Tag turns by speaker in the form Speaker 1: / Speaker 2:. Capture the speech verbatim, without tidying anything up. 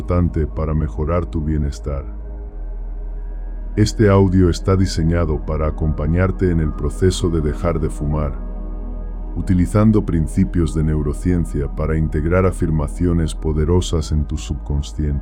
Speaker 1: importante para mejorar tu bienestar. Este audio está diseñado para acompañarte en el proceso de dejar de fumar, utilizando principios de neurociencia para integrar afirmaciones poderosas en tu subconsciente.